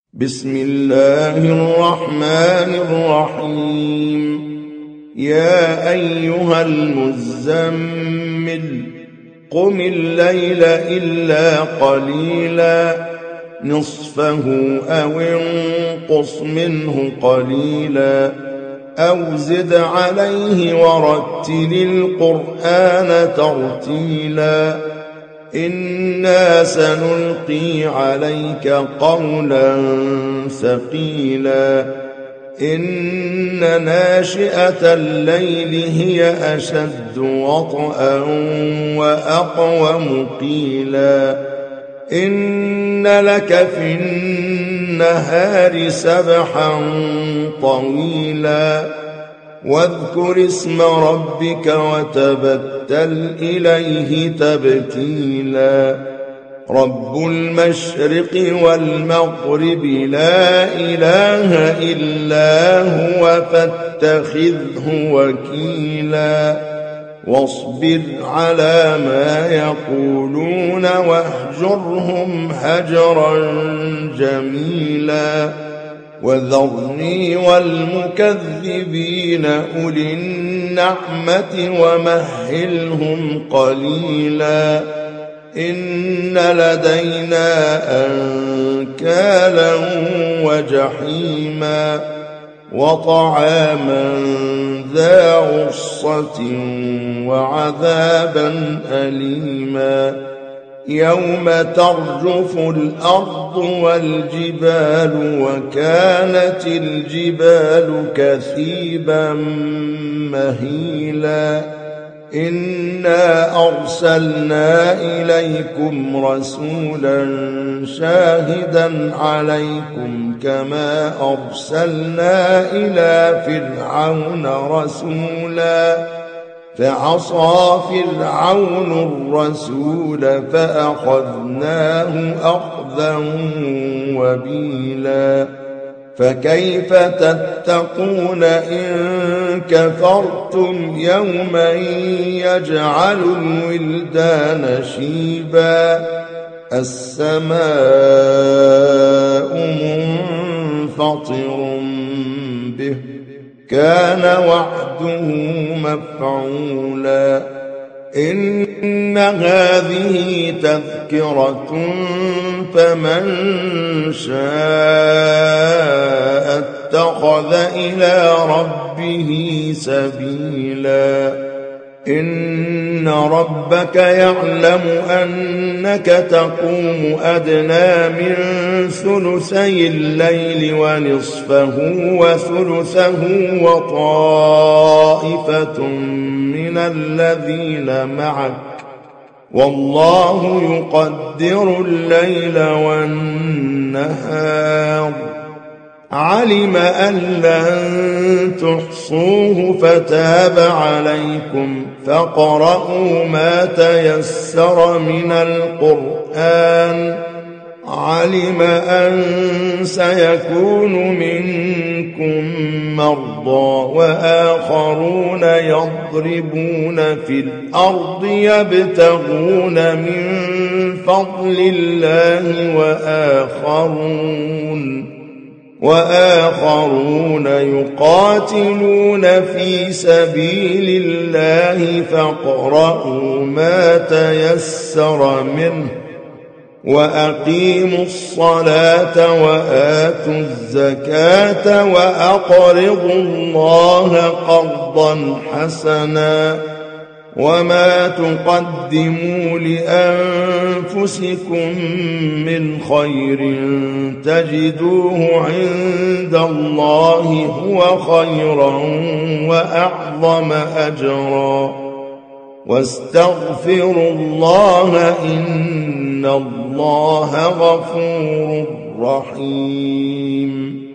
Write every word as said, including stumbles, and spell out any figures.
بسم الله الرحمن الرحيم. يا أيها المزمل قم الليل إلا قليلا نصفه أو انقص منه قليلا أو زد عليه ورتل القرآن ترتيلا إنا سنلقي عليك قولا ثقيلا إن ناشئة الليل هي أشد وطئا وأقوم قيلا إن لك في النهار سبحا طويلا واذكر اسم ربك وتبتل إليه تبتيلا رب المشرق والمغرب لا إله إلا هو فاتخذه وكيلا واصبر على ما يقولون واهجرهم هجرا جميلا وذرني والمكذبين أولي النعمة ومهلهم قليلا إن لدينا أنكالا وجحيما وطعاما ذا غصة وعذابا أليما يوم ترجف الأرض والجبال وكانت الجبال كثيبا مهيلا إنا أرسلنا إليكم رسولا شاهدا عليكم كما أرسلنا إلى فرعون رسولا فعصى فرعون الرسول فأخذناه أخذا وبيلا فكيف تتقون إن كفرتم يوما يجعل الولدان شيبا السماء منفطر به كان وعده مفعولا إن هذه تذكرة فمن شاء اتخذ إلى ربه سبيلا إن ربك يعلم أنك تقوم أدنى من ثلثي الليل ونصفه وثلثه وطائفة من الذين معك والله يقدر الليل والنهار علم أن لن تحصوه فتاب عليكم فاقرؤوا ما تيسر من القرآن علم أن سيكون منكم مرضى وآخرون يضربون في الأرض يبتغون من فضل الله وآخرون وآخرون يقاتلون في سبيل الله فاقرؤوا ما تيسر منه وأقيموا الصلاة وآتوا الزكاة وأقرضوا الله قرضا حسنا وما تقدموا لأنفسكم من خير تجدوه عند الله هو خيرا وأعظم أجرا واستغفروا الله إن الله غفور رحيم.